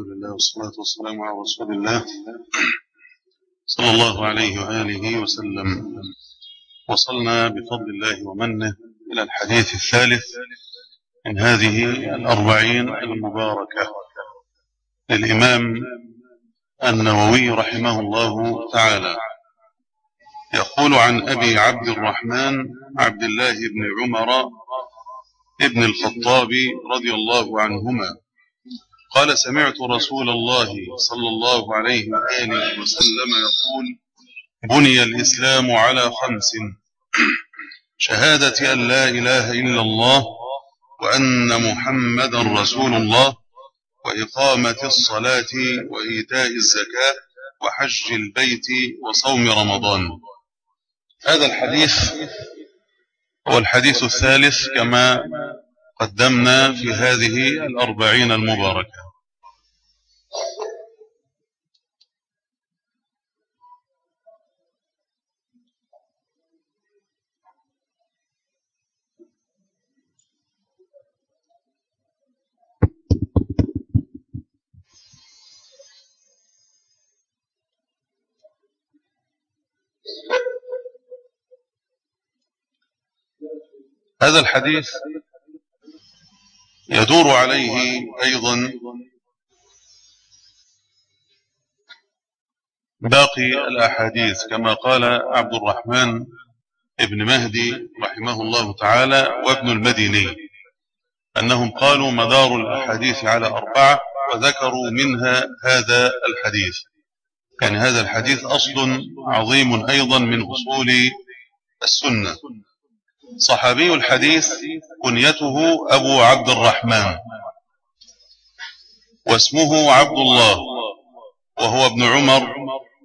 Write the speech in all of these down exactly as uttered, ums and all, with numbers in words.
لله والصلاة والسلام على رسول الله صلى الله عليه وآله وسلم. وصلنا بفضل الله ومنه إلى الحديث الثالث من هذه الأربعين المباركة للإمام النووي رحمه الله تعالى. يقول عن أبي عبد الرحمن عبد الله بن عمر ابن الخطاب رضي الله عنهما قال: سمعت رسول الله صلى الله عليه وآله وسلم يقول: بني الإسلام على خمس: شهادة أن لا إله إلا الله وأن محمدا رسول الله وإقامة الصلاة وإيتاء الزكاة وحج البيت وصوم رمضان. هذا الحديث هو الحديث الثالث كما قدمنا في هذه الأربعين المباركة. هذا الحديث يدور عليه أيضا باقي الأحاديث كما قال عبد الرحمن ابن مهدي رحمه الله تعالى وابن المديني أنهم قالوا مدار الأحاديث على أربعة وذكروا منها هذا الحديث. يعني هذا الحديث أصل عظيم أيضا من أصول السنة. صحابي الحديث كنيته أبو عبد الرحمن واسمه عبد الله، وهو ابن عمر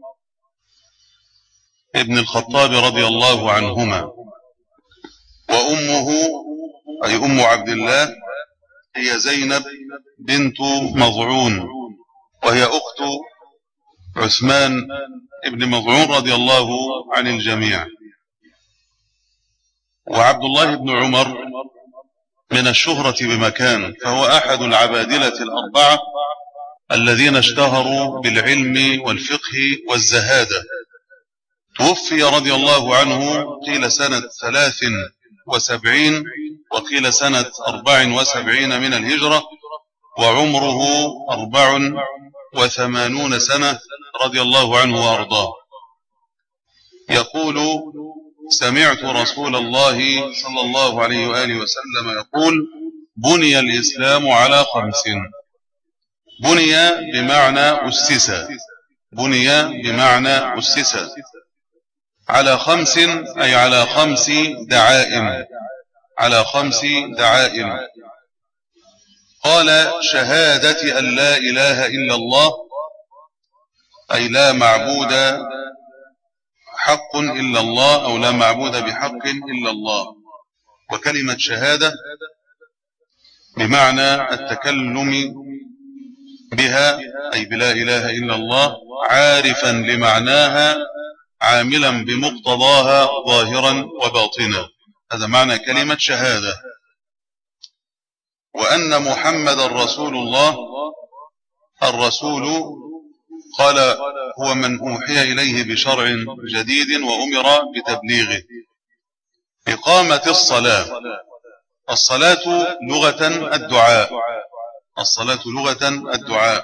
ابن الخطاب رضي الله عنهما، وأمه أي أم عبد الله هي زينب بنت مضعون، وهي أخت عثمان ابن مضعون رضي الله عن الجميع. وعبد الله بن عمر من الشهرة بمكان، فهو أحد العبادلة الأربعة الذين اشتهروا بالعلم والفقه والزهادة. توفي رضي الله عنه قيل سنة ثلاث وسبعين وقيل سنة أربع وسبعين من الهجرة، وعمره أربع وثمانون سنة رضي الله عنه وأرضاه. يقول: سمعت رسول الله صلى الله عليه وآله وسلم يقول: بني الإسلام على خمس. بني بمعنى أسس، بني بمعنى أسس على خمس، أي على خمس دعائم، على خمس دعائم. قال: شهادة أن لا إله إلا الله، أي لا معبود حق إلا الله، أو لا معبود بحق إلا الله. وكلمة شهادة بمعنى التكلم بها، أي بلا إله إلا الله، عارفا لمعناها عاملا بمقتضاها ظاهرا وباطنا. هذا معنى كلمة شهادة. وأن محمد رسول الله. الرسول قال هو من أوحي إليه بشرع جديد وأمر بتبليغه. إقامة الصلاة. الصلاة لغة الدعاء، الصلاة لغة الدعاء،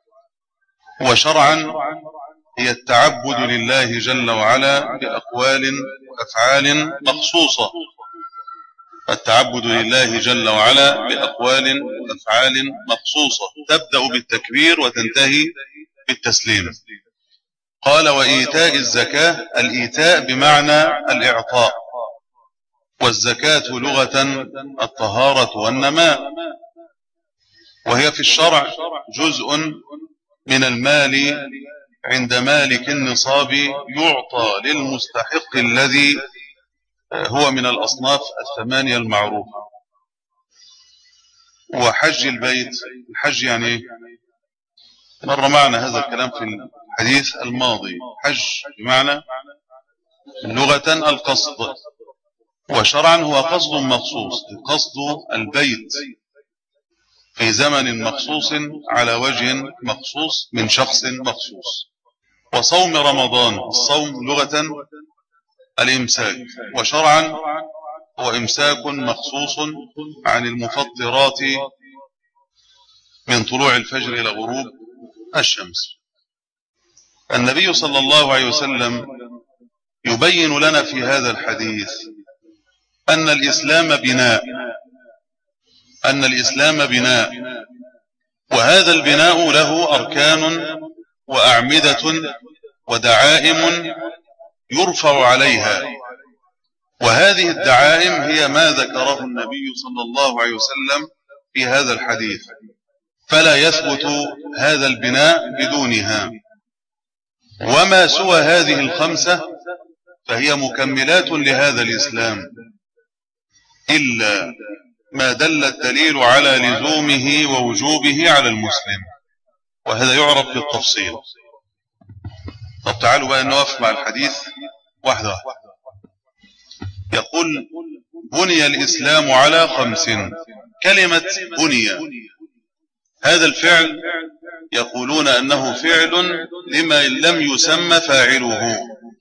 وشرعا هي التعبد لله جل وعلا بأقوال وأفعال مخصوصة. التعبد لله جل وعلا بأقوال وأفعال مخصوصة تبدأ بالتكبير وتنتهي بالتسليم. قال: وإيتاء الزكاة. الإيتاء بمعنى الإعطاء، والزكاة لغة الطهارة والنماء، وهي في الشرع جزء من المال عند مالك النصاب يعطى للمستحق الذي هو من الأصناف الثمانية المعروفة. وحج البيت. الحج يعني مر معنا هذا الكلام في الحديث الماضي. حج بمعنى لغة القصد، وشرعا هو قصد مخصوص، قصد البيت في زمن مخصوص على وجه مخصوص من شخص مخصوص. وصوم رمضان، الصوم لغة الإمساك، وشرعا هو إمساك مخصوص عن المفطرات من طلوع الفجر إلى غروب الشمس. النبي صلى الله عليه وسلم يبين لنا في هذا الحديث أن الإسلام بناء أن الإسلام بناء وهذا البناء له أركان وأعمدة ودعائم يرفع عليها، وهذه الدعائم هي ما ذكره النبي صلى الله عليه وسلم في هذا الحديث، فلا يثبت هذا البناء بدونها. وما سوى هذه الخمسة فهي مكملات لهذا الإسلام، إلا ما دل الدليل على لزومه ووجوبه على المسلم، وهذا يعرف بالتفصيل. طب تعالوا بقى نوقف مع الحديث واحدة واحدة. يقول بني الإسلام على خمس. كلمة بني هذا الفعل يقولون أنه فعل لما لم يسمى فاعله،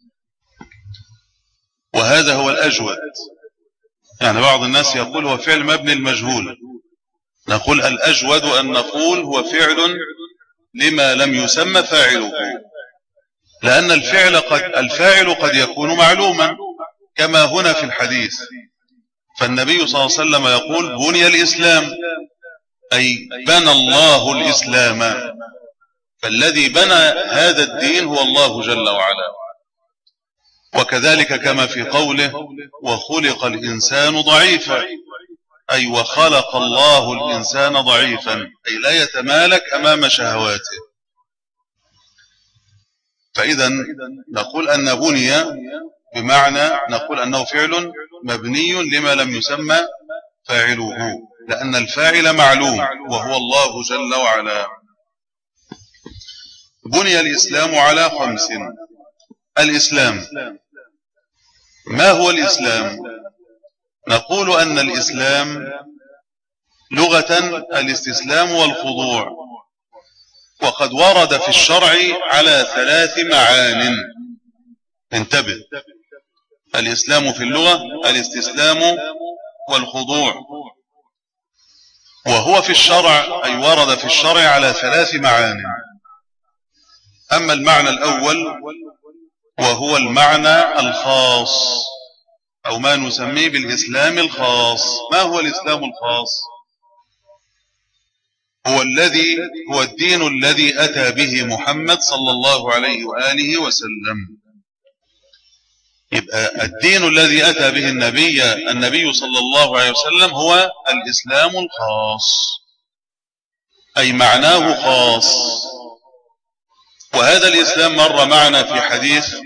وهذا هو الأجود. يعني بعض الناس يقول هو فعل مبني المجهول، نقول الأجود أن نقول هو فعل لما لم يسمى فاعله، لأن الفعل قد الفاعل قد يكون معلوما كما هنا في الحديث. فالنبي صلى الله عليه وسلم يقول بني الإسلام، أي بنى الله الإسلام، فالذي بنى هذا الدين هو الله جل وعلا. وكذلك كما في قوله وخلق الإنسان ضعيفا، أي وخلق الله الإنسان ضعيفا، أي لا يتمالك أمام شهواته. فإذا نقول أن بني بمعنى نقول أنه فعل مبني لما لم يسمى فاعله، لأن الفاعل معلوم وهو الله جل وعلا. بني الإسلام على خمس. الإسلام، ما هو الإسلام؟ نقول أن الإسلام لغة الاستسلام والخضوع، وقد ورد في الشرع على ثلاث معان. انتبه، الإسلام في اللغة الاستسلام والخضوع، وهو في الشرع أي ورد في الشرع على ثلاث معان. أما المعنى الأول وهو المعنى الخاص، أو ما نسميه بالإسلام الخاص. ما هو الإسلام الخاص؟ هو الذي هو الدين الذي أتى به محمد صلى الله عليه وآله وسلم. يبقى الدين الذي أتى به النبي النبي صلى الله عليه وسلم هو الإسلام الخاص، أي معناه خاص. وهذا الإسلام مر معنا في حديث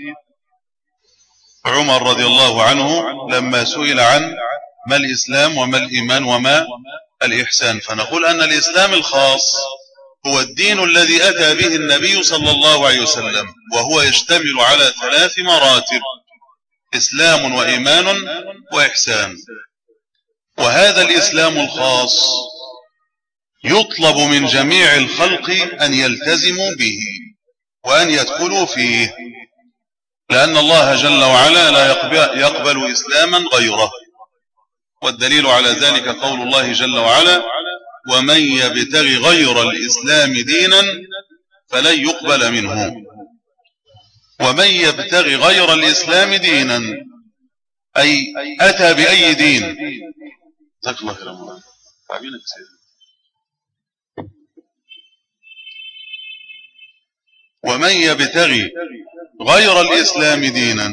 عمر رضي الله عنه لما سئل عن ما الإسلام وما الإيمان وما الإحسان، فنقول أن الإسلام الخاص هو الدين الذي أتى به النبي صلى الله عليه وسلم، وهو يشتمل على ثلاث مراتب: إسلام وإيمان وإحسان. وهذا الإسلام الخاص يطلب من جميع الخلق أن يلتزموا به وأن يدخلوا فيه، لأن الله جل وعلا لا يقبل إسلاما غيره. والدليل على ذلك قول الله جل وعلا: ومن يبتغي غير الإسلام دينا فلن يقبل منه. ومن يبتغي غير الإسلام دينا أي أتى بأي دين. جزاك الله خيرا. ومن يبتغي غير الإسلام دينا،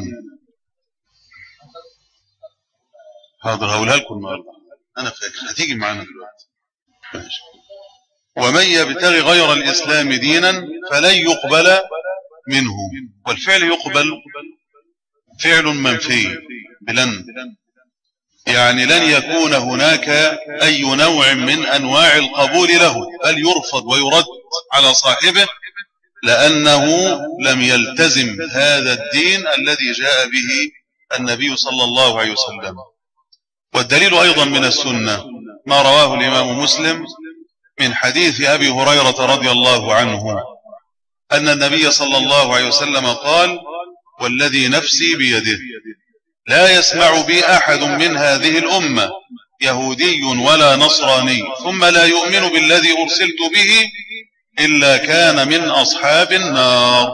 حاضر هقولها لكم النهارده، أنا فاكر هتيجي معانا دلوقتي. ماشي. ومن يبتغي غير الإسلام دينا فلن يقبل منه. والفعل يقبل فعل منفي بلن، يعني لن يكون هناك أي نوع من أنواع القبول له، بل يرفض ويرد على صاحبه، لأنه لم يلتزم هذا الدين الذي جاء به النبي صلى الله عليه وسلم. والدليل أيضا من السنة ما رواه الإمام مسلم من حديث أبي هريرة رضي الله عنه أن النبي صلى الله عليه وسلم قال: والذي نفسي بيده لا يسمع بي أحد من هذه الأمة يهودي ولا نصراني ثم لا يؤمن بالذي أرسلت به إلا كان من أصحاب النار.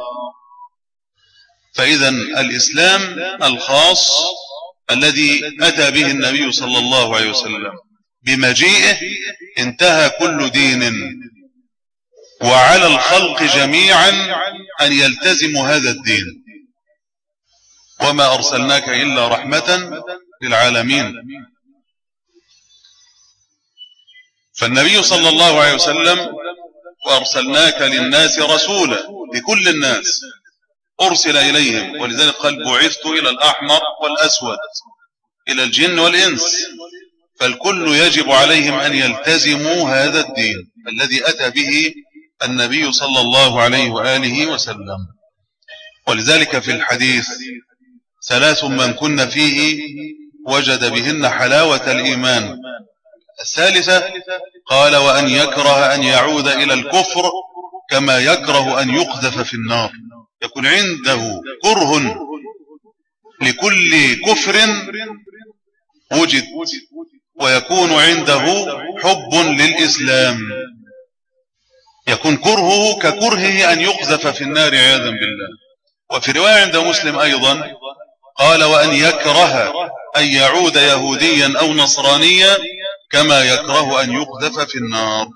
فإذا الإسلام الخاص الذي أتى به النبي صلى الله عليه وسلم بمجيئه انتهى كل دين، وعلى الخلق جميعا أن يلتزموا هذا الدين. وما أرسلناك إلا رحمة للعالمين. فالنبي صلى الله عليه وسلم: وأرسلناك للناس رسولا، لكل الناس أرسل إليهم، ولذلك قال: بعثت إلى الأحمر والأسود، إلى الجن والإنس. فالكل يجب عليهم أن يلتزموا هذا الدين الذي أتى به النبي صلى الله عليه وآله وسلم. ولذلك في الحديث: ثلاث من كن فيه وجد بهن حلاوة الإيمان. الثالثة قال: وأن يكره أن يعود إلى الكفر كما يكره أن يقذف في النار. يكون عنده كره لكل كفر وجد، ويكون عنده حب للإسلام. يكون كرهه ككرهه أن يقذف في النار عياذا بالله. وفي رواية عند مسلم أيضا قال: وأن يكره أن يعود يهوديا أو نصرانيا كما يكره أن يقذف في النار.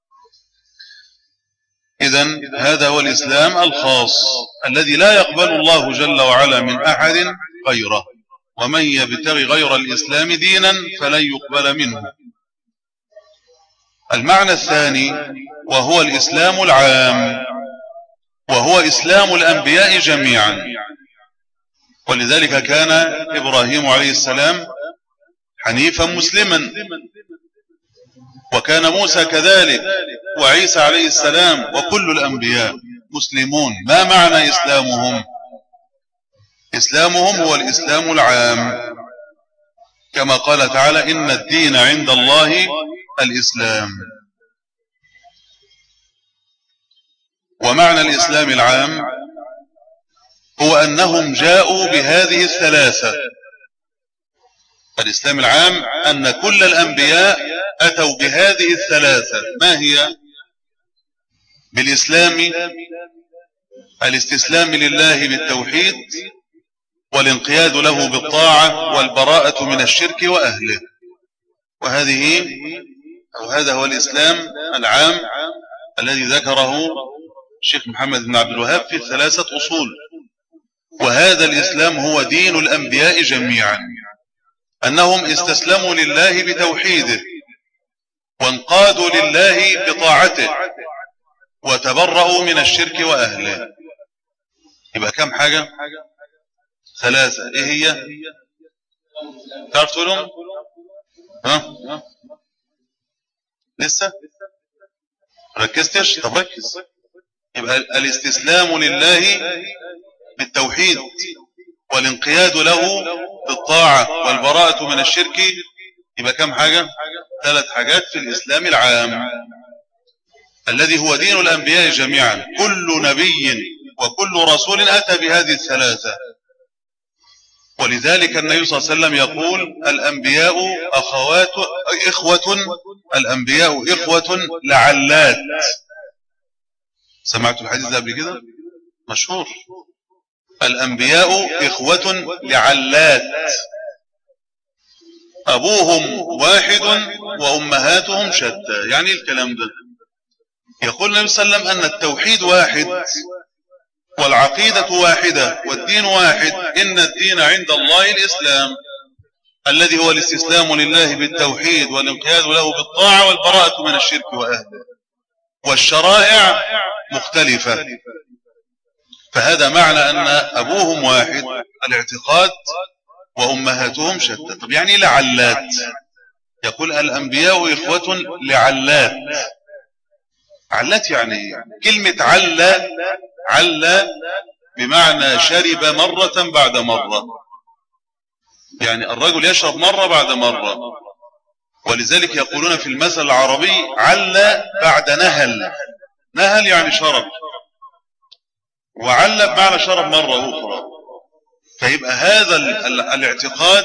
إذن هذا هو الإسلام الخاص الذي لا يقبل الله جل وعلا من أحد غيره، ومن يبتغي غير الإسلام دينا فلن يقبل منه. المعنى الثاني وهو الإسلام العام، وهو إسلام الأنبياء جميعا. ولذلك كان إبراهيم عليه السلام حنيفا مسلما، وكان موسى كذلك، وعيسى عليه السلام، وكل الأنبياء مسلمون. ما معنى إسلامهم؟ إسلامهم هو الإسلام العام، كما قال تعالى: إن الدين عند الله الإسلام. ومعنى الإسلام العام هو أنهم جاءوا بهذه الثلاثة. الإسلام العام أن كل الأنبياء أتوا بهذه الثلاثة. ما هي؟ بالإسلام الاستسلام لله بالتوحيد، والانقياد له بالطاعة، والبراءة من الشرك وأهله. وهذه أو هذا هو الإسلام العام الذي ذكره الشيخ محمد بن عبد الوهاب في الثلاثة أصول. وهذا الإسلام هو دين الأنبياء جميعا، أنهم استسلموا لله بتوحيده، وانقادوا لله بطاعته، وتبرأوا من الشرك وأهله. يبقى كم حاجة؟ ثلاثة. إيه هي؟ تعرف تقولهم؟ ها؟ لسه؟ ركزتش؟ طب ركز. يبقى الاستسلام لله بالتوحيد، والانقياد له بالطاعة، والبراءة من الشرك. يبقى كم حاجة؟ ثلاث حاجات في الإسلام العام الذي هو دين الأنبياء جميعا. كل نبي وكل رسول أتى بهذه الثلاثة. ولذلك النبي صلى الله عليه وسلم يقول: الأنبياء أخوات إخوة الأنبياء إخوة لعلات. سمعتوا الحديث ده قبل كده؟ مشهور. الأنبياء إخوة لعلات، أبوهم واحد وأمهاتهم شتى. يعني الكلام ده يقول النبي صلى الله عليه وسلم أن التوحيد واحد، والعقيدة واحدة، والدين واحد. إن الدين عند الله الإسلام، الذي هو الاستسلام لله بالتوحيد، والانقياد له بالطاعة، والبراءة من الشرك وأهله. والشرائع مختلفة. فهذا معنى أن أبوهم واحد الاعتقاد، وأمهاتهم شتى. طب يعني لعلات؟ يقول: الأنبياء إخوة لعلات. علات يعني كلمة علة، علة بمعنى شرب مرة بعد مرة. يعني الرجل يشرب مرة بعد مرة، ولذلك يقولون في المثل العربي عل بعد نهل. نهل يعني شرب، وعل بمعنى شرب مرة أخرى. فيبقى هذا الاعتقاد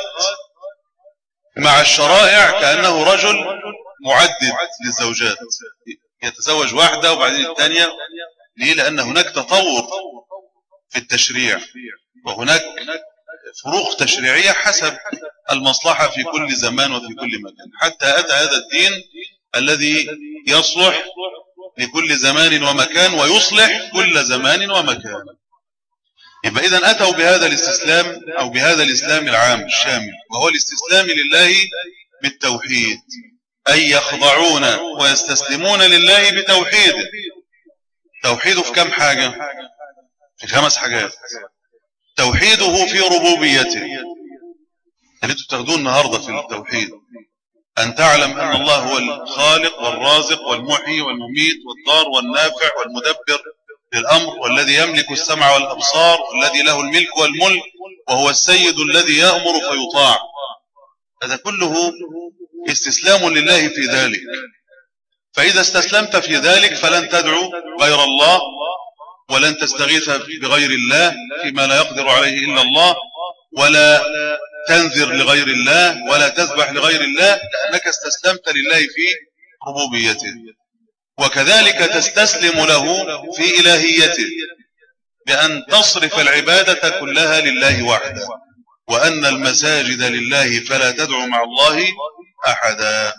مع الشرائع كأنه رجل معدد للزوجات، يتزوج واحدة وبعدين الثانية. ليه؟ لأن هناك تطور في التشريع، وهناك فروق تشريعية حسب المصلحة في كل زمان وفي كل مكان، حتى أتى هذا الدين الذي يصلح لكل زمان ومكان ويصلح كل زمان ومكان. يبقى إذن أتوا بهذا الاستسلام أو بهذا الإسلام العام الشامل، وهو الاستسلام لله بالتوحيد، أي يخضعون ويستسلمون لله بتوحيده. توحيده في كم حاجة؟ في خمس حاجات. توحيده في ربوبيته، اللي انتوا بتاخدوه النهارده في التوحيد، أن تعلم أن الله هو الخالق والرازق والمحيي والمميت والضار والنافع والمدبر للأمر، والذي يملك السمع والأبصار، والذي له الملك والملك، وهو السيد الذي يأمر فيطاع. هذا كله استسلام لله في ذلك. فإذا استسلمت في ذلك فلن تدعو غير الله، ولن تستغيث بغير الله فيما لا يقدر عليه إلا الله، ولا تنذر لغير الله، ولا تذبح لغير الله، لأنك استسلمت لله في ربوبيته. وكذلك تستسلم له في إلهيته، بأن تصرف العبادة كلها لله وحده، وأن المساجد لله فلا تدعو مع الله أحدا.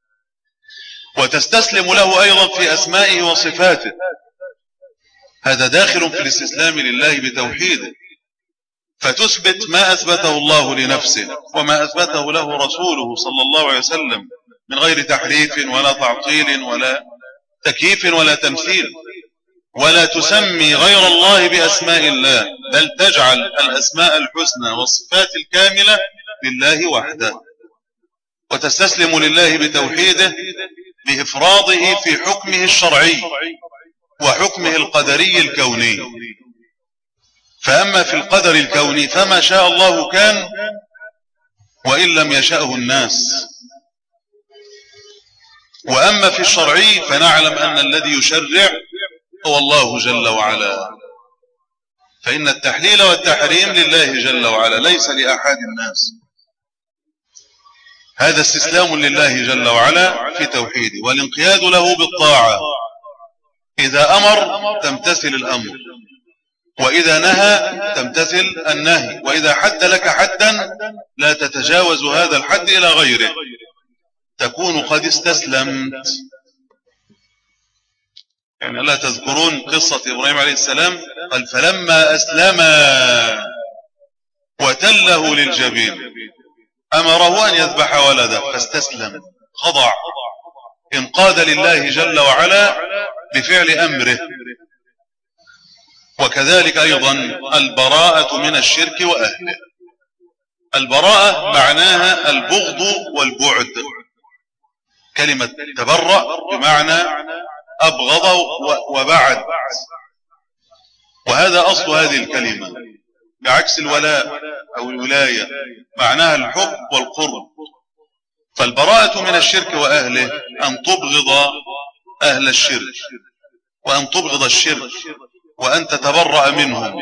وتستسلم له أيضا في أسمائه وصفاته، هذا داخل في الاستسلام لله بتوحيده. فتثبت ما أثبته الله لنفسه وما أثبته له رسوله صلى الله عليه وسلم من غير تحريف ولا تعطيل ولا تكييف ولا تمثيل. ولا تسمي غير الله بأسماء الله، بل تجعل الأسماء الحسنى والصفات الكاملة لله وحده. وتستسلم لله بتوحيده بإفراضه في حكمه الشرعي وحكمه القدري الكوني. فأما في القدر الكوني فما شاء الله كان، وإن لم يشأه الناس. وأما في الشرعي فنعلم أن الذي يشرع هو الله جل وعلا، فإن التحليل والتحريم لله جل وعلا ليس لأحد الناس. هذا استسلام لله جل وعلا في توحيده، والانقياد له بالطاعة. إذا أمر تمتثل الأمر، وإذا نهى تمتثل النهي، وإذا حد لك حدا لا تتجاوز هذا الحد إلى غيره، تكون قد استسلمت. يعني لا تذكرون قصة إبراهيم عليه السلام؟ قال فلما أسلم وتله للجبين أمره أن يذبح ولده فاستسلم، خضع، انقاد لله جل وعلا بفعل أمره. وكذلك أيضا البراءة من الشرك وأهله. البراءة معناها البغض والبعد. كلمة تبرأ بمعنى أبغض وبعد، وهذا أصل هذه الكلمة، بعكس الولاء أو الولاية معناها الحب والقرب. فالبراءة من الشرك وأهله أن تبغض أهل الشرك، وأن تبغض الشرك، وأن تتبرأ منهم.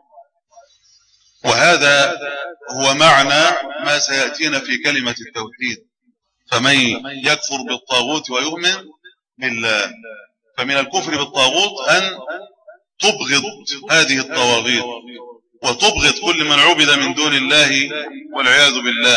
وهذا هو معنى ما سيأتينا في كلمة التوحيد. فمن يكفر بالطاغوت ويؤمن بالله، فمن الكفر بالطاغوت أن تبغض هذه الطواغيت، وتبغض كل من عبد من دون الله والعياذ بالله،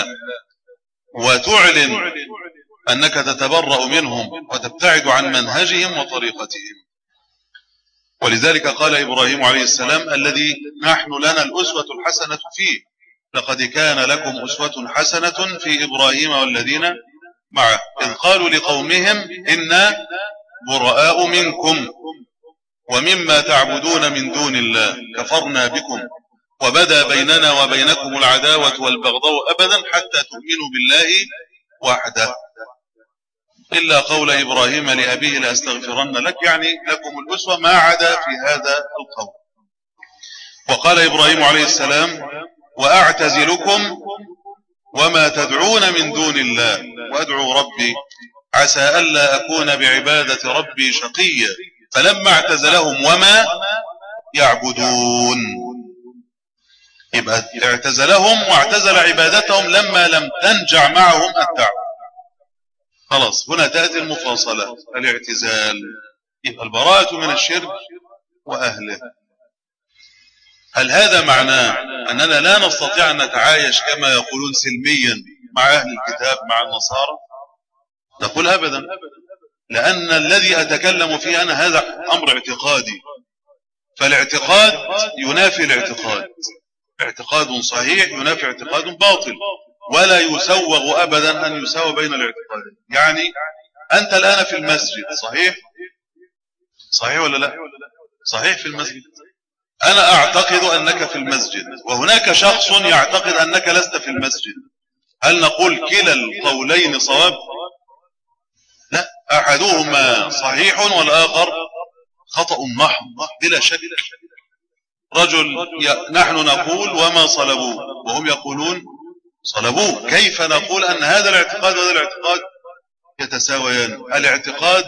وتعلن أنك تتبرأ منهم وتبتعد عن منهجهم وطريقتهم. ولذلك قال إبراهيم عليه السلام الذي نحن لنا الأسوة الحسنة فيه: لقد كان لكم أسوة حسنة في إبراهيم والذين معه إذ قالوا لقومهم إنا براء منكم ومما تعبدون من دون الله كفرنا بكم وبدا بيننا وبينكم العداوة والبغضاء أبدا حتى تؤمنوا بالله وحده إلا قول إبراهيم لأبيه لأستغفرن لك، يعني لكم الأسوة ما عدا في هذا القول. وقال إبراهيم عليه السلام: وأعتزلكم وما تدعون من دون الله وأدعو ربي عسى ألا أكون بعبادة ربي شقيا فلما اعتزلهم وما يعبدون. يبقى اعتزلهم واعتزل عبادتهم لما لم تنجع معهم الدعوة. خلاص هنا تأتي المفاصلة الاعتزال. يبقى البراءة من الشرك وأهله. هل هذا معناه أننا لا نستطيع أن نتعايش كما يقولون سلميا مع أهل الكتاب مع النصارى؟ نقول أبدا، لأن الذي أتكلم فيه أنا هذا أمر اعتقادي، فالاعتقاد ينافي الاعتقاد، اعتقاد صحيح ينافي اعتقاد باطل، ولا يسوغ أبدا أن يساوي بين الاعتقادين. يعني أنت الآن في المسجد، صحيح؟ صحيح ولا لا؟ صحيح في المسجد. أنا أعتقد أنك في المسجد وهناك شخص يعتقد أنك لست في المسجد، هل نقول كلا القولين صواب؟ لا، أحدهما صحيح والآخر خطأ محض بلا شك. رجل ي... نحن نقول وما صلبوه وهم يقولون صلبوه، كيف نقول أن هذا الاعتقاد وهذا الاعتقاد يتساويان؟ الاعتقاد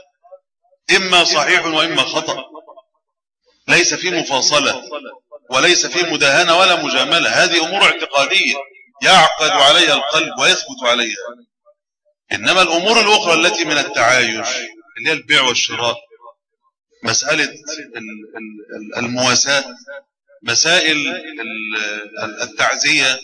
إما صحيح وإما خطأ، ليس في مفاصلة وليس في مداهنة ولا مجاملة، هذه أمور اعتقادية يعقد عليها القلب ويثبت عليها. إنما الأمور الأخرى التي من التعايش اللي هي البيع والشراء، مسألة المواساة، مسائل التعزية،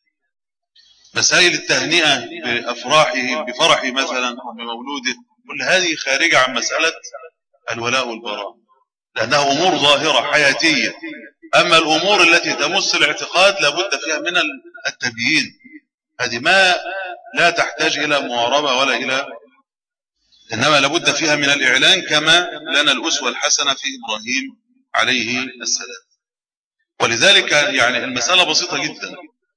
مسائل التهنئة بأفراحه بفرحه مثلا أو بمولوده، كل هذه خارجة عن مسألة الولاء والبراء، لأنها أمور ظاهرة حياتية. أما الأمور التي تمس الاعتقاد لابد فيها من التبيين، هذه ما لا تحتاج إلى مواربة ولا إلى، إنما لابد فيها من الإعلان، كما لنا الأسوة الحسنة في إبراهيم عليه السلام. ولذلك يعني المسألة بسيطة جدا.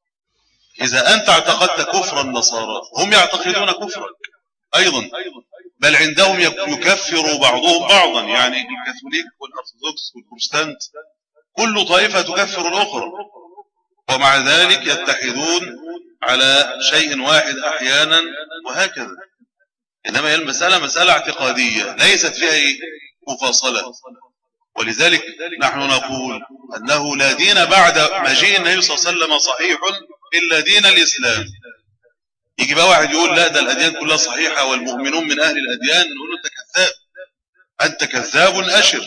إذا أنت اعتقدت كفر النصارى هم يعتقدون كفرك أيضا، بل عندهم يكفر بعضهم بعضا، يعني الكاثوليك والأرثوذكس والبروتستانت كل طائفة تكفر الأخرى، ومع ذلك يتحدون على شيء واحد أحيانا وهكذا. إنما هي المسألة مسألة اعتقادية ليست فيها مفاصلة. ولذلك نحن نقول أنه لا دين بعد مجيء النبي صلى الله عليه وسلم صحيح إلا دين الإسلام. يجي بقى واحد يقول لا ده الأديان كلها صحيحة والمؤمنون من أهل الأديان، نقول أنت كذاب، أنت كذاب أشر.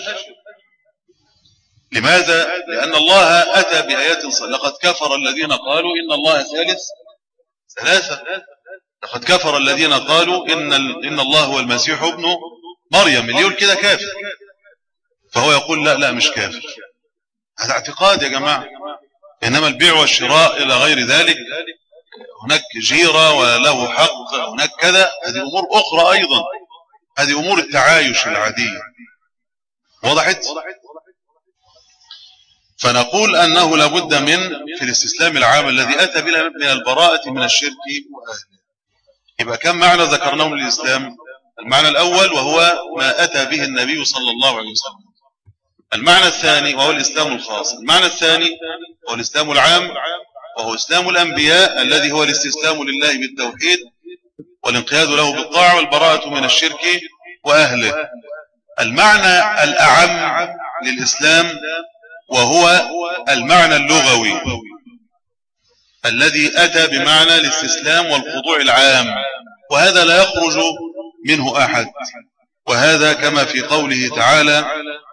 لماذا؟ لأن الله أتى بآيات صحيحة. لقد كفر الذين قالوا إن الله ثالث ثلاثة، لقد كفر الذين قالوا إن, إن الله هو المسيح ابن مريم، اللي يقول كده كافر، فهو يقول لا لا مش كافر. هذا اعتقاد يا جماعة. إنما البيع والشراء إلى غير ذلك، هناك جيرة وله حق، هناك كذا، هذه أمور أخرى أيضا، هذه أمور التعايش العادية. وضحت؟ فنقول أنه لابد من في الاستسلام العام الذي أتى بنا من البراءة من الشرك وأهله. يبقى كم معنى ذكرناه للإسلام؟ المعنى الأول وهو ما أتى به النبي صلى الله عليه وسلم. المعنى الثاني وهو الإسلام الخاص. المعنى الثاني هو الإسلام العام، وهو إسلام الأنبياء الذي هو الاستسلام لله بالتوحيد والانقياد له بالطاعة والبراءة من الشرك وأهله. المعنى الأعم للإسلام وهو المعنى اللغوي الذي أتى بمعنى الاستسلام والخضوع العام، وهذا لا يخرج منه أحد. وهذا كما في قوله تعالى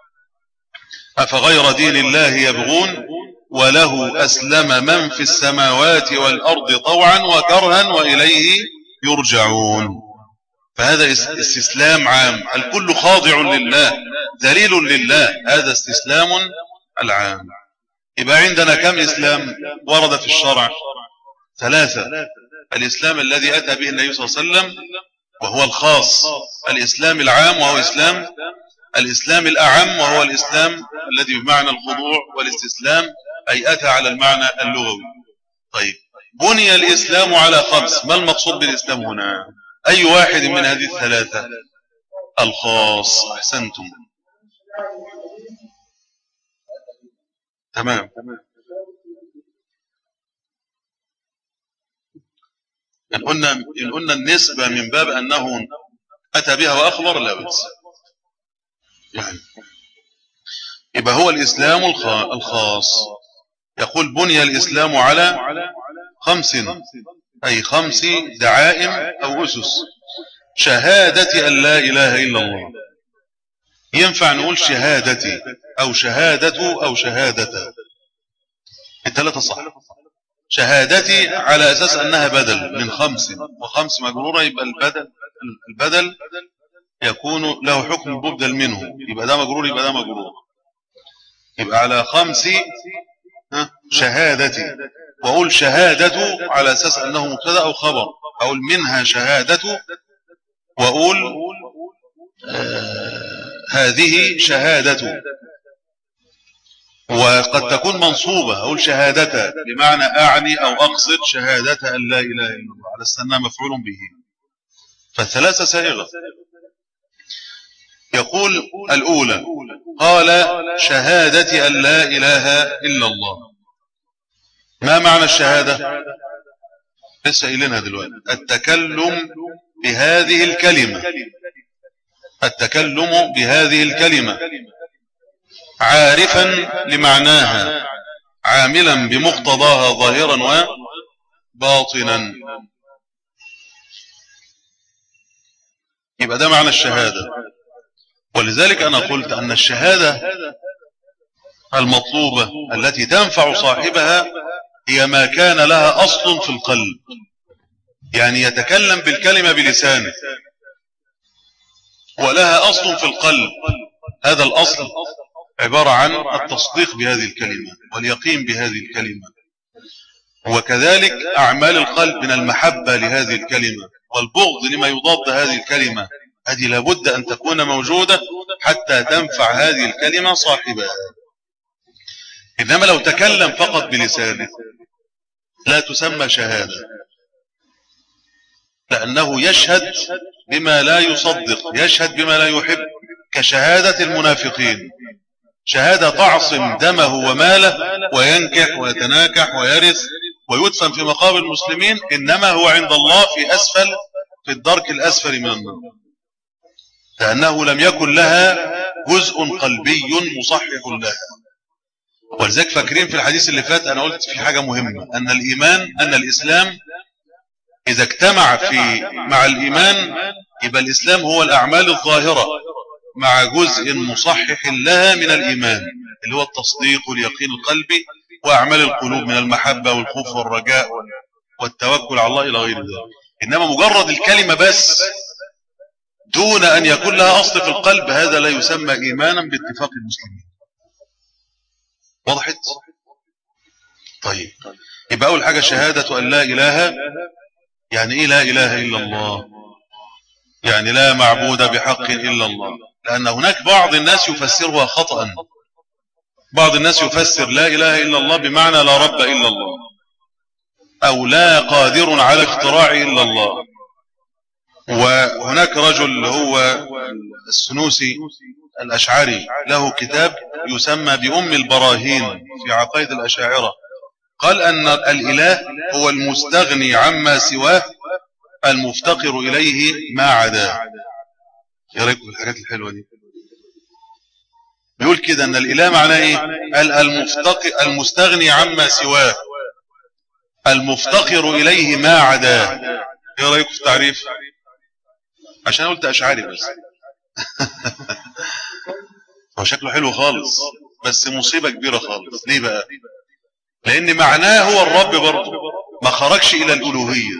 أفغير دين الله يبغون وله أسلم من في السماوات والأرض طوعا وكرها وإليه يرجعون. فهذا استسلام عام، الكل خاضع لله ذليل لله، هذا استسلام العام. يبقى عندنا كم إسلام ورد في الشرع؟ ثلاثة. الإسلام الذي أتى به النبي صلى الله عليه وسلم وهو الخاص، الإسلام العام وهو إسلام الإسلام الأعم وهو الإسلام الذي بمعنى الخضوع والاستسلام، أي أتى على المعنى اللغوي. طيب، بني الإسلام على خمس، ما المقصود بالإسلام هنا؟ أي واحد من هذه الثلاثة؟ الخاص. أحسنتم، تمام. إن قلنا, إن قلنا النسبة من باب أنه أتى بها وأخبر لا بأس يعني. يبقى هو الإسلام الخاص. يقول بني الإسلام على خمس، أي خمس دعائم أو أسس. شهادة أن لا إله إلا الله، ينفع نقول شهادتي أو شهادة أو شهادة، الثلاثة صح. شهادتي على أساس أنها بدل من خمس، وخمس مجرورة، يبقى البدل البدل يكون له حكم مبدل منه، يبقى ده مجرور يبقى ده مجرور. يبقى على خمس شهادتي، وأقول شهادة على أساس أنه مبتدأ أو خبر، أقول منها شهادة، وأقول آه هذه شهادة. وقد تكون منصوبة، أقول شهادة بمعنى أعني أو أقصد شهادة أن لا إله إلا الله على أساس أنها مفعول به. فالثلاثة سائغة. يقول الأولى قال شهادة أن لا إله إلا الله. ما معنى الشهادة؟ لسه قايلينها دلوقتي، التكلم بهذه الكلمة، التكلم بهذه الكلمة عارفا لمعناها، عاملا بمقتضاها ظاهرا وباطنا. يبقى ده معنى الشهادة. ولذلك أنا قلت أن الشهادة المطلوبة التي تنفع صاحبها هي ما كان لها أصل في القلب، يعني يتكلم بالكلمة بلسانه ولها أصل في القلب. هذا الأصل عبارة عن التصديق بهذه الكلمة واليقين بهذه الكلمة، وكذلك أعمال القلب من المحبة لهذه الكلمة والبغض لما يضاد هذه الكلمة. هذه لابد أن تكون موجودة حتى تنفع هذه الكلمة صاحبها. إنما لو تكلم فقط بلسانه لا تسمى شهادة، لأنه يشهد بما لا يصدق، يشهد بما لا يحب، كشهادة المنافقين، شهادة تعصم دمه وماله وينكح ويتناكح ويرث ويدفن في مقابر المسلمين، إنما هو عند الله في أسفل، في الدرك الأسفل من النار، لأنه لم يكن لها جزء قلبي مصحح لها. ولذلك فاكرين في الحديث اللي فات أنا قلت في حاجة مهمة، أن الإيمان أن الإسلام إذا اجتمع في مع الإيمان يبقى الإسلام هو الأعمال الظاهرة مع جزء مصحح لها من الإيمان، اللي هو التصديق واليقين القلبي وأعمال القلوب من المحبة والخوف والرجاء والتوكل على الله إلى غير ذلك. إنما مجرد الكلمة بس دون أن يكون لها أصل في القلب هذا لا يسمى إيمانا باتفاق المسلمين. وضحت؟ طيب، يبقى أول حاجة شهادة أن لا إله، يعني إيه لا إله إلا الله؟ يعني لا معبود بحق إلا الله. لأن هناك بعض الناس يفسرها خطأ، بعض الناس يفسر لا إله إلا الله بمعنى لا رب إلا الله، أو لا قادر على اختراع إلا الله. وهناك رجل هو السنوسي الأشعري له كتاب يسمى بأم البراهين في عقائد الأشاعرة، قال أن الإله هو المستغني عما سواه المفتقر إليه ما عداه. يا ريكم في الحاجات الحلوة دي. بيقول كده أن الإله معناه إيه؟ المفتقر المستغني عما سواه المفتقر إليه ما عداه. يا ريكم في التعريف، عشان قلت أشعري بس هو شكله حلو خالص بس مصيبة كبيرة خالص. ليه بقى؟ لأن معناه هو الرب برضه، ما خرجش إلى الألوهية،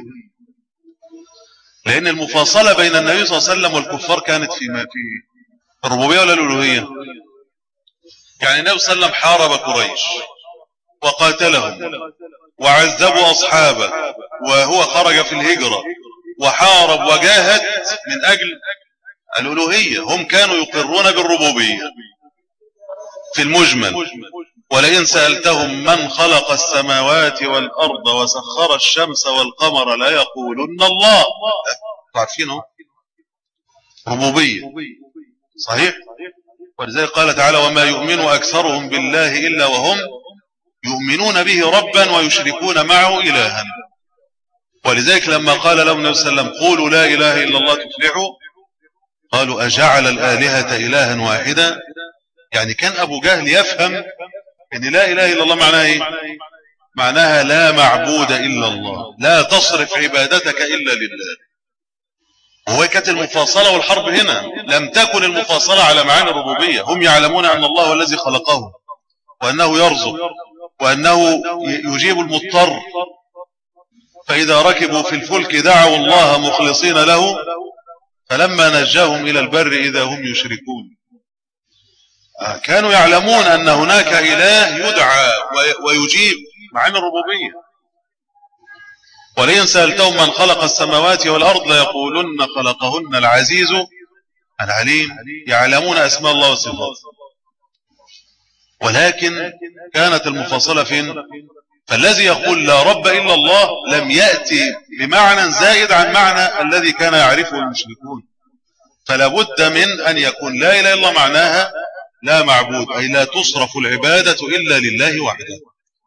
لأن المفاصلة بين النبي صلى الله عليه وسلم والكفار كانت في ما في الربوبية ولا الألوهية. يعني النبي صلى الله عليه وسلم حارب قريش وقاتلهم وعذبوا أصحابه، وهو خرج في الهجرة وحارب وجاهد من أجل الألوهية. هم كانوا يقرون بالربوبية في المجمل، ولئن سألتهم من خلق السماوات والأرض وسخر الشمس والقمر لا يقولن الله. عارفينه ربوبية صحيح. ولذلك قال تعالى وما يؤمن أكثرهم بالله إلا وهم يؤمنون به ربا ويشركون معه إلها. ولذلك لما قال لهم النبي صلى الله عليه وسلم قولوا لا إله إلا الله تفلحوا، قالوا أجعل الآلهة إلها واحدا. يعني كان أبو جهل يفهم أن لا إله إلا الله معناها إيه؟ معناها لا معبود إلا الله، لا تصرف عبادتك إلا لله. وهو كانت المفاصلة والحرب هنا، لم تكن المفاصلة على معاني الربوبية. هم يعلمون أن الله هو الذي خلقهم، وأنه يرزق، وأنه يجيب المضطر. فإذا ركبوا في الفلك دعوا الله مخلصين له، فلما نجاهم إلى البر إذا هم يشركون. كانوا يعلمون أن هناك إله يدعى ويجيب، معاني الربوبية. ولئن سألتهم من خلق السماوات والأرض ليقولن خلقهن العزيز العليم. يعلمون أسماء الله وصفاته، ولكن كانت المفاصلة فين؟ فالذي يقول لا رب إلا الله لم يأتي بمعنى زائد عن معنى الذي كان يعرفه المشركون. فلا بد من أن يكون لا إله إلا الله معناها لا معبود، أي لا تصرف العبادة إلا لله وحده.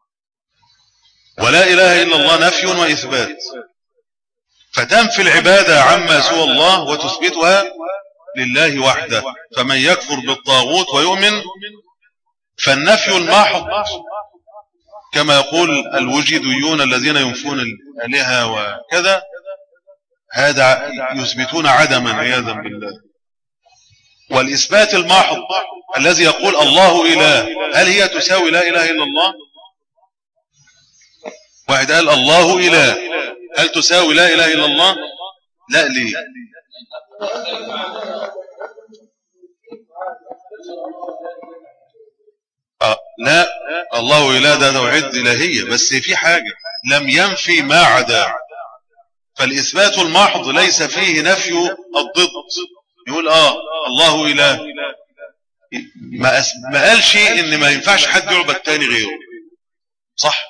ولا إله إلا الله نفي وإثبات، فتنفي العبادة عما سوى الله وتثبتها لله وحده. فمن يكفر بالطاغوت ويؤمن فالنفي المحض، كما يقول الوجديون الذين ينفون الآلهة وكذا، هذا يثبتون عدما عياذا بالله. والإثبات المحض الذي يقول الله إله، هل هي تساوي لا إله إلا الله؟ واحد قال الله إله، هل تساوي لا إله إلا الله؟ لا. ليه؟ آه لا، الله إله ده توحيد إلهية، بس في حاجة لم ينفي ما عدا. فالإثبات المحض ليس فيه نفي الضد. يقول آه الله إله، ما, أس... ما قالش إن ما ينفعش حد يعبد تاني غيره، صح؟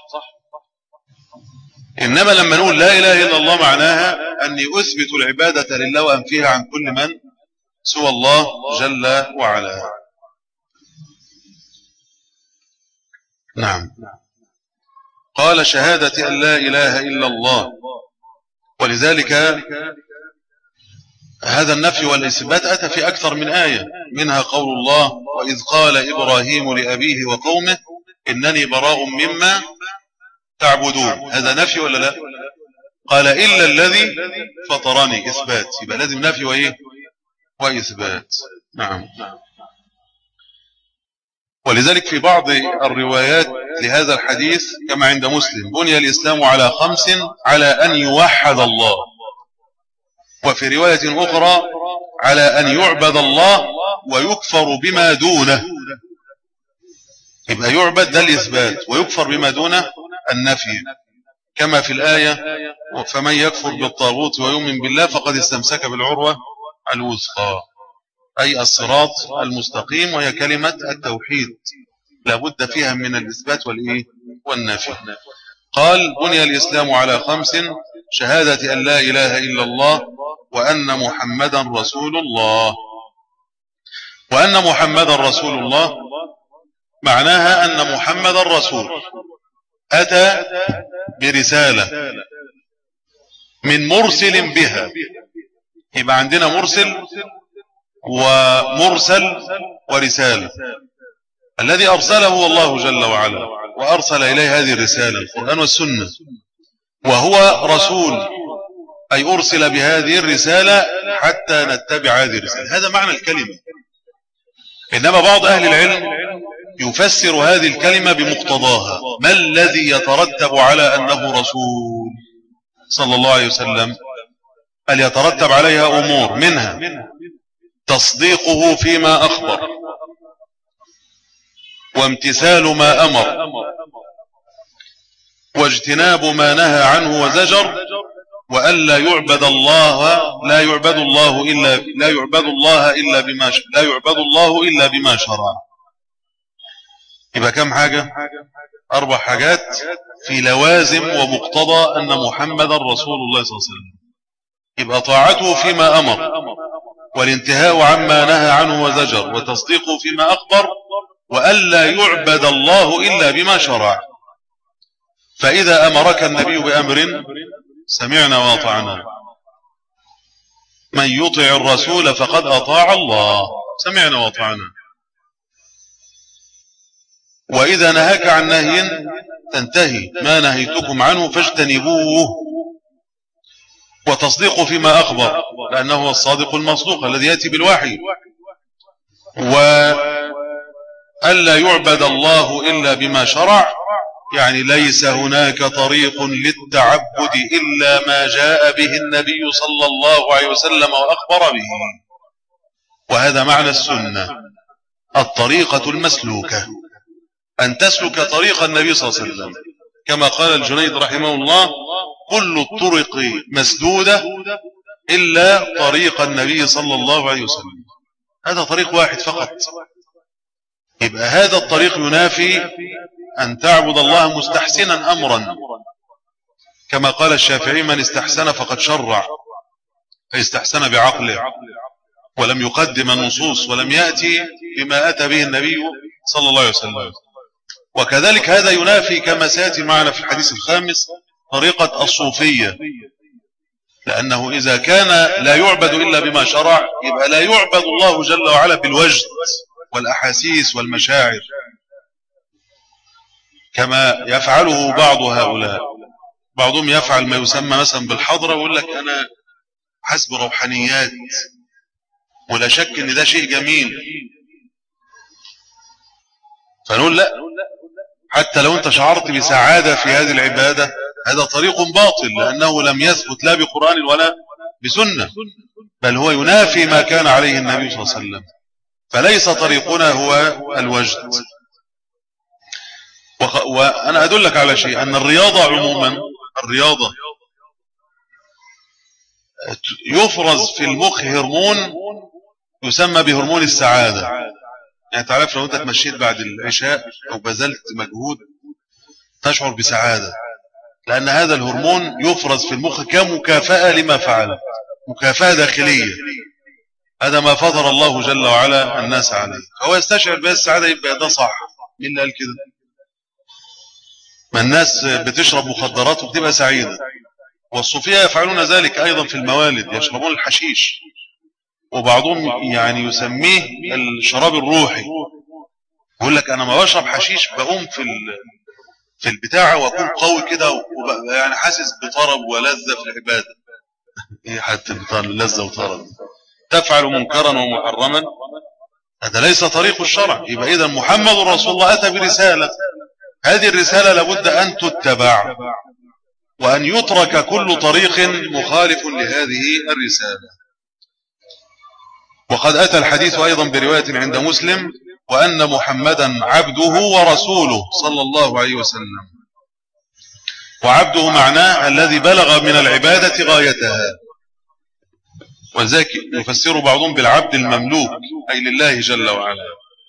إنما لما نقول لا إله إلا الله معناها أني أثبت العبادة لله وأنفيها عن كل من سوى الله جل وعلا. نعم. قال شهادة أن لا إله إلا الله. ولذلك هذا النفي والإثبات أتى في أكثر من آية، منها قول الله وإذ قال إبراهيم لأبيه وقومه إنني براء مما تعبدون. هذا نفي ولا لا؟ قال إلا الذي فطرني، إثبات. يبقى لازم نفي وإيه؟ وإثبات. نعم. ولذلك في بعض الروايات لهذا الحديث كما عند مسلم بني الإسلام على خمس على أن يوحد الله، وفي رواية أخرى على أن يعبد الله ويكفر بما دونه. يبقى يعبد ده الإثبات، ويكفر بما دونه النفي، كما في الآية فمن يكفر بالطاغوت ويؤمن بالله فقد استمسك بالعروة الوثقى، أي الصراط المستقيم، وهي كلمة التوحيد لابد فيها من الإثبات والإيه والنفي. قال بني الإسلام على خمس: شهادة أن لا إله إلا الله وأن محمدا رسول الله. وأن محمدا رسول الله معناها أن محمدا رسول أتى برسالة من مرسل بها. يبقى عندنا مرسل ومرسل ورسالة. الذي أرسله هو الله جل وعلا، وأرسل إليه هذه الرسالة القرآن والسنة، وهو رسول أي أرسل بهذه الرسالة حتى نتبع هذه الرسالة. هذا معنى الكلمة. إنما بعض أهل العلم يفسر هذه الكلمة بمقتضاها. ما الذي يترتب على أنه رسول صلى الله عليه وسلم؟ هل يترتب عليها أمور، منها تصديقه فيما أخبر، وامتثال ما أمر، واجتناب ما نهى عنه وزجر، وأن لا يعبد الله لا يعبد الله إلا لا يعبد الله إلا بما لا يعبد الله إلا بما شرع. يبقى كم حاجة؟ أربع حاجات في لوازم ومقتضى أن محمدا رسول الله صلى الله عليه وسلم. يبقى طاعته فيما أمر، والانتهاء عما نهى عنه وزجر، وتصديقه فيما أخبر، وألا يعبد الله إلا بما شرع. فإذا أمرك النبي بأمر سمعنا وأطعنا. من يطع الرسول فقد أطاع الله، سمعنا وأطعنا. وإذا نهاك عن نهي تنتهي، ما نهيتكم عنه فاجتنبوه، وتصديقه فيما أخبر، لأنه هو الصادق المصدوق الذي يأتي بالوحي. وألا يعبد الله إلا بما شرع، يعني ليس هناك طريق للتعبد إلا ما جاء به النبي صلى الله عليه وسلم وأخبر به. وهذا معنى السنة، الطريقة المسلوكة، أن تسلك طريق النبي صلى الله عليه وسلم، كما قال الجنيد رحمه الله: كل الطرق مسدودة إلا طريق النبي صلى الله عليه وسلم. هذا طريق واحد فقط. يبقى هذا الطريق ينافي أن تعبد الله مستحسنا أمرا، كما قال الشافعي: من استحسن فقد شرع، فاستحسن بعقله ولم يقدم النصوص ولم يأتي بما أتى به النبي صلى الله عليه وسلم. وكذلك هذا ينافي كما سيأتي معنا في الحديث الخامس طريقة الصوفية، لأنه إذا كان لا يعبد إلا بما شرع يبقى لا يعبد الله جل وعلا بالوجد والأحاسيس والمشاعر كما يفعله بعض هؤلاء. بعضهم يفعل ما يسمى مثلا بالحضرة ويقول لك أنا حسب روحانيات، ولا شك أن ده شيء جميل. فنقول لا، حتى لو أنت شعرت بسعادة في هذه العبادة هذا طريق باطل، لأنه لم يثبت لا بقرآن ولا بسنة، بل هو ينافي ما كان عليه النبي صلى الله عليه وسلم. فليس طريقنا هو الوجد. وأنا أدلك على شيء، أن الرياضة عموما، الرياضة يفرز في المخ هرمون يسمى بهرمون السعادة. يعني تعرف لو أنت تمشيت بعد العشاء أو بذلت مجهود تشعر بسعادة، لأن هذا الهرمون يفرز في المخ كمكافأة لما فعله، مكافأة داخلية. هذا ما فضل الله جل وعلا الناس عليه، فهو يستشعر بها السعادة. يبقى ده صح. مين اللي قال كده؟ ما الناس بتشرب مخدرات وبتبقى سعيدة، والصوفية يفعلون ذلك أيضا في الموالد، يشربون الحشيش، وبعضهم يعني يسميه الشراب الروحي. يقول لك أنا ما بشرب حشيش بقوم في في البتاعة وأكون قوي كده، يعني حاسس بطرب ولذة في العبادة. إيه حتى لذة وطرب؟ تفعل منكرا ومحرما، هذا ليس طريق الشرع. يبقى إذا محمد رسول الله أتى برسالة، هذه الرسالة لابد أن تتبع، وأن يترك كل طريق مخالف لهذه الرسالة. وقد أتى الحديث أيضا برواية عند مسلم: وأن محمدا عبده ورسوله صلى الله عليه وسلم. وعبده معناه الذي بلغ من العبادة غايتها، وذلك يفسر بعضهم بالعبد المملوك، أي لله جل وعلا.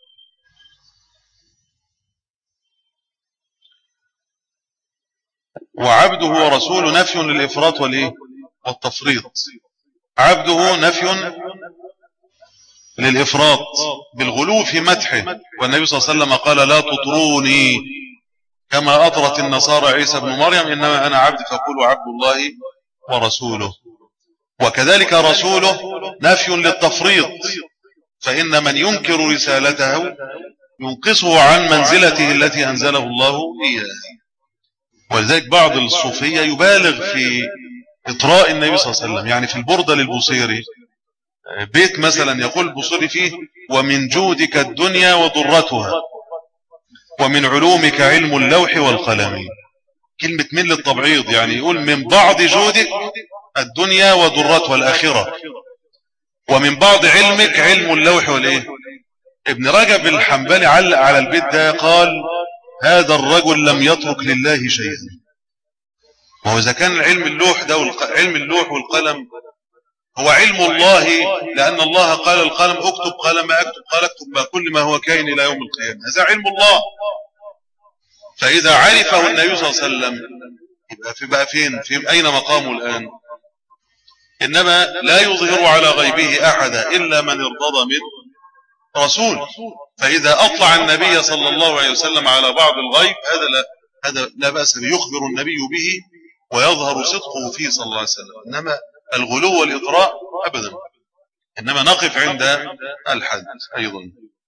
وعبده ورسوله نفي للإفراط والإيه؟ والتفريط. عبده نفي للإفراط بالغلو في مدحه، والنبي صلى الله عليه وسلم قال: لا تطروني كما أطرت النصارى عيسى بن مريم، إنما أنا عبد فقولوا عبد الله ورسوله. وكذلك رسوله نفي للتفريط، فإن من ينكر رسالته ينقصه عن منزلته التي أنزله الله إياها. ولذلك بعض الصوفية يبالغ في إطراء النبي صلى الله عليه وسلم. يعني في البردة للبوصيري بيت مثلا يقول البوصيري فيه: ومن جودك الدنيا وضرتها، ومن علومك علم اللوح والقلم. كلمة من للتبعيض، يعني يقول من بعض جودك الدنيا وضرتها الآخرة، ومن بعض علمك علم اللوح والإيه. ابن رجب الحنبلي علق على البيت ده قال: هذا الرجل لم يترك لله شيئا. وهو إذا كان علم اللوح ده علم اللوح والقلم هو علم الله، لأن الله قال القلم اكتب، قال ما اكتب، قال اكتب ما كل ما هو كائن إلى يوم القيامة. هذا علم الله. فإذا عرفه النبي صلى الله عليه وسلم يبقى في بقى فين في أين مقامه الآن؟ إنما لا يظهر على غيبه أحدا إلا من ارتضى من رسول. فإذا أطلع النبي صلى الله عليه وسلم على بعض الغيب هذا لا, هذا لا بأس به، يخبر النبي به ويظهر صدقه فيه صلى الله عليه وسلم. إنما الغلو والإطراء أبدا، إنما نقف عند الحد أيضا.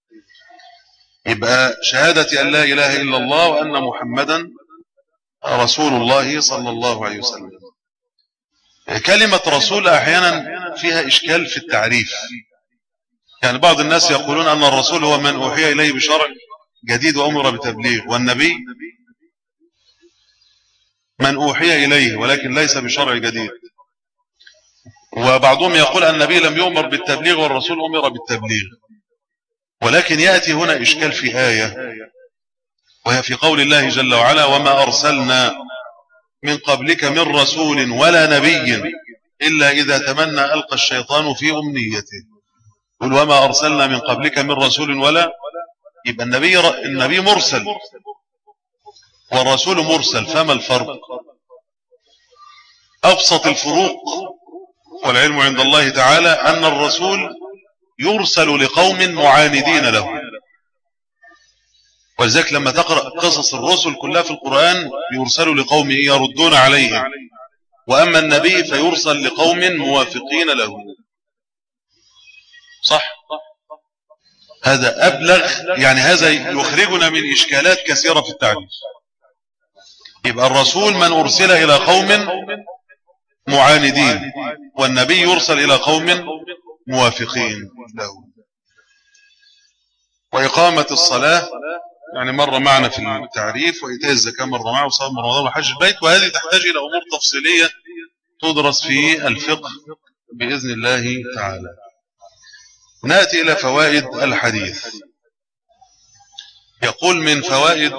يبقى شهادة أن لا إله إلا الله وأن محمدا رسول الله صلى الله عليه وسلم. كلمة رسول أحيانا فيها إشكال في التعريف. يعني بعض الناس يقولون أن الرسول هو من أوحي إليه بشرع جديد وأمر بتبليغ، والنبي من أوحي إليه ولكن ليس بشرع جديد. وبعضهم يقول أن النبي لم يؤمر بالتبليغ والرسول أمر بالتبليغ. ولكن يأتي هنا إشكال في آية، وهي في قول الله جل وعلا: وما أرسلنا من قبلك من رسول ولا نبي إلا إذا تمنى ألقى الشيطان في أمنيته. قل وما أرسلنا من قبلك من رسول ولا، يبقى النبي النبي مرسل والرسول مرسل، فما الفرق؟ أبسط الفروق والعلم عند الله تعالى أن الرسول يرسل لقوم معاندين له، ولذلك لما تقرأ قصص الرسل كلها في القرآن يرسل لقوم يردون عليهم، وأما النبي فيرسل لقوم موافقين له. صح؟ هذا أبلغ، يعني هذا يخرجنا من إشكالات كثيرة في التعريف. يبقى الرسول من أرسل إلى قوم معاندين، والنبي يرسل إلى قوم موافقين له. وإقامة الصلاة يعني مرة معنا في التعريف، وإيتاء الزكاة مرة معنا، وصوم رمضان وحج البيت، وهذه تحتاج إلى أمور تفصيلية تدرس في الفقه بإذن الله تعالى. نأتي إلى فوائد الحديث. يقول من فوائد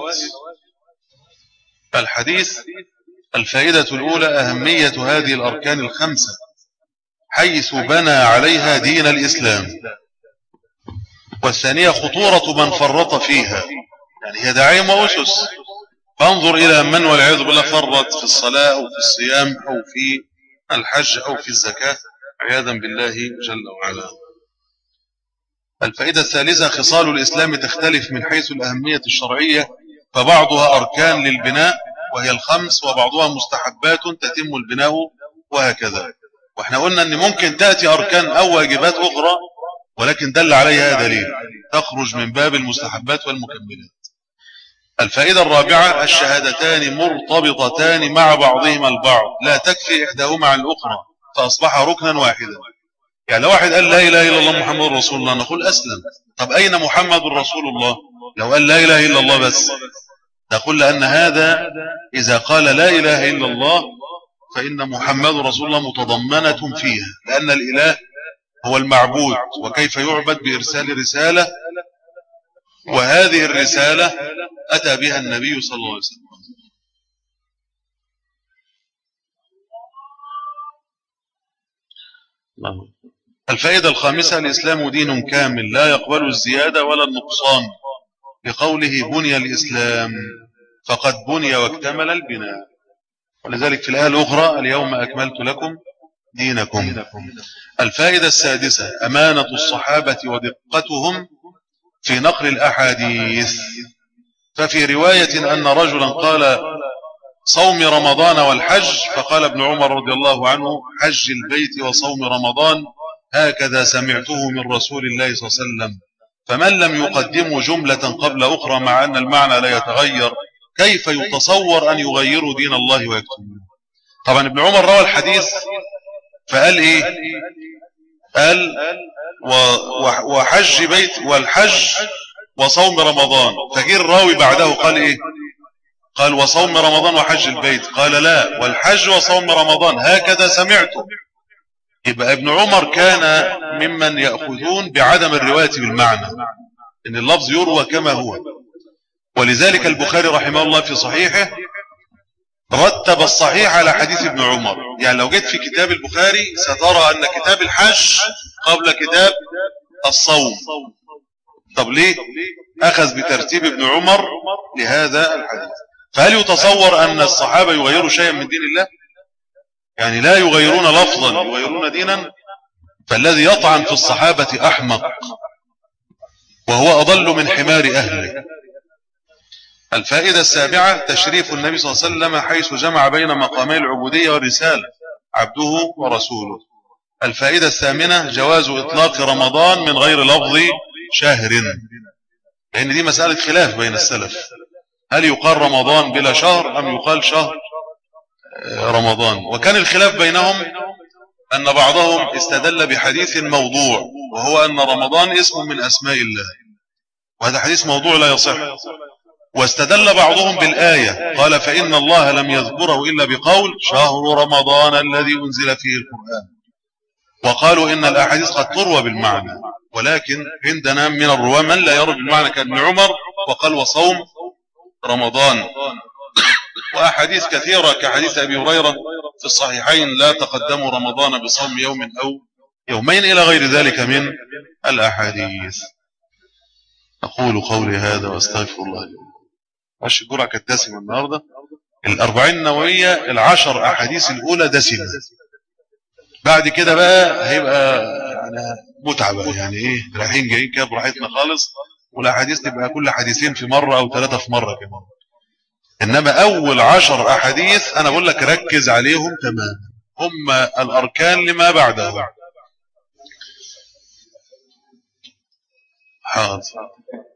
الحديث: الفائدة الأولى أهمية هذه الأركان الخمسة حيث بنى عليها دين الإسلام. والثانية خطورة من فرط فيها، يعني هي دعايم وأسس، فانظر إلى من والعياذ بالله فرط في الصلاة أو في الصيام أو في الحج أو في الزكاة عياذا بالله جل وعلا. الفائدة الثالثة: خصال الإسلام تختلف من حيث الأهمية الشرعية، فبعضها أركان للبناء وهي الخمس، وبعضها مستحبات تتم البناء، وهكذا. واحنا قلنا أن ممكن تأتي أركان أو واجبات أخرى ولكن دل عليها دليل تخرج من باب المستحبات والمكملات. الفائدة الرابعة: الشهادتان مرتبطتان مع بعضهما البعض، لا تكفي إحداهما عن الأخرى فأصبح ركنا واحدا. يعني لو واحد قال لا إله إلا الله محمد رسول الله نقول أسلم. طب أين محمد رسول الله؟ لو قال لا إله إلا الله بس نقول لأن هذا إذا قال لا إله إلا الله فإن محمد رسول الله متضمنة فيها، لأن الإله هو المعبود، وكيف يعبد؟ بإرسال رسالة، وهذه الرسالة أتى بها النبي صلى الله عليه وسلم. الفائدة الخامسة: الإسلام دين كامل لا يقبل الزيادة ولا النقصان، بقوله بني الإسلام فقد بني واكتمل البناء. ولذلك في الآية الأخرى: اليوم أكملت لكم دينكم. الفائدة السادسة: أمانة الصحابة ودقتهم في نقل الأحاديث. ففي رواية أن رجلا قال صوم رمضان والحج، فقال ابن عمر رضي الله عنه: حج البيت وصوم رمضان هكذا سمعته من رسول الله صلى الله عليه وسلم. فمن لم يقدموا جملة قبل أخرى مع أن المعنى لا يتغير كيف يتصور أن يغيروا دين الله ويكتمون؟ طبعا ابن عمر روى الحديث فقال إيه؟ قال وحج بيت والحج وصوم رمضان. فجي الراوي بعده قال إيه؟ قال وصوم رمضان وحج البيت. قال لا، والحج وصوم رمضان هكذا سمعته. يبقى ابن عمر كان ممن يأخذون بعدم الرواية بالمعنى، إن اللفظ يروى كما هو. ولذلك البخاري رحمه الله في صحيحه رتب الصحيح على حديث ابن عمر. يعني لو جيت في كتاب البخاري سترى أن كتاب الحج قبل كتاب الصوم. طب ليه؟ أخذ بترتيب ابن عمر لهذا الحديث. فهل يتصور أن الصحابة يغيروا شيئا من دين الله؟ يعني لا يغيرون لفظا، يغيرون دينا. فالذي يطعن في الصحابة أحمق، وهو أضل من حمار أهله. الفائدة السابعة تشريف النبي صلى الله عليه وسلم حيث جمع بين مقامي العبودية والرسالة، عبده ورسوله. الفائدة الثامنة جواز إطلاق رمضان من غير لفظ شهر، لأن دي مسألة خلاف بين السلف، هل يقال رمضان بلا شهر أم يقال شهر رمضان؟ وكان الخلاف بينهم أن بعضهم استدل بحديث موضوع، وهو أن رمضان اسم من أسماء الله، وهذا حديث موضوع لا يصح. واستدل بعضهم بالآية، قال فإن الله لم يذكره إلا بقول شهر رمضان الذي أنزل فيه القرآن، وقالوا إن الأحاديث قد تروى بالمعنى، ولكن عندنا من الرواة من لا يروي بالمعنى كابن عمر، وقال وصوم رمضان. وأحاديث كثيرة كحديث أبي هريرة في الصحيحين لا تقدموا رمضان بصوم يوم أو يومين إلى غير ذلك من الأحاديث. أقول قولي هذا وأستغفر الله لي. ماشي جرعة كانت دسمة النهاردة. الأربعين النووية العشر أحاديث الأولى دسمة، بعد كده بقى هيبقى يعني متعبة، يعني إيه رايحين جايين كده براحتنا خالص، والأحاديث تبقى كل حديثين في مرة أو ثلاثة في مرة كمان. إنما أول عشر أحاديث أنا بقول لك ركز عليهم تمام، هم الأركان لما بعدها. حاضر.